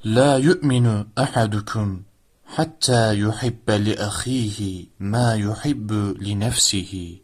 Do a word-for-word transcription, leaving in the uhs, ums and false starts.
لا يؤمن أحدكم حتى يحب لأخيه ما يحب لنفسه.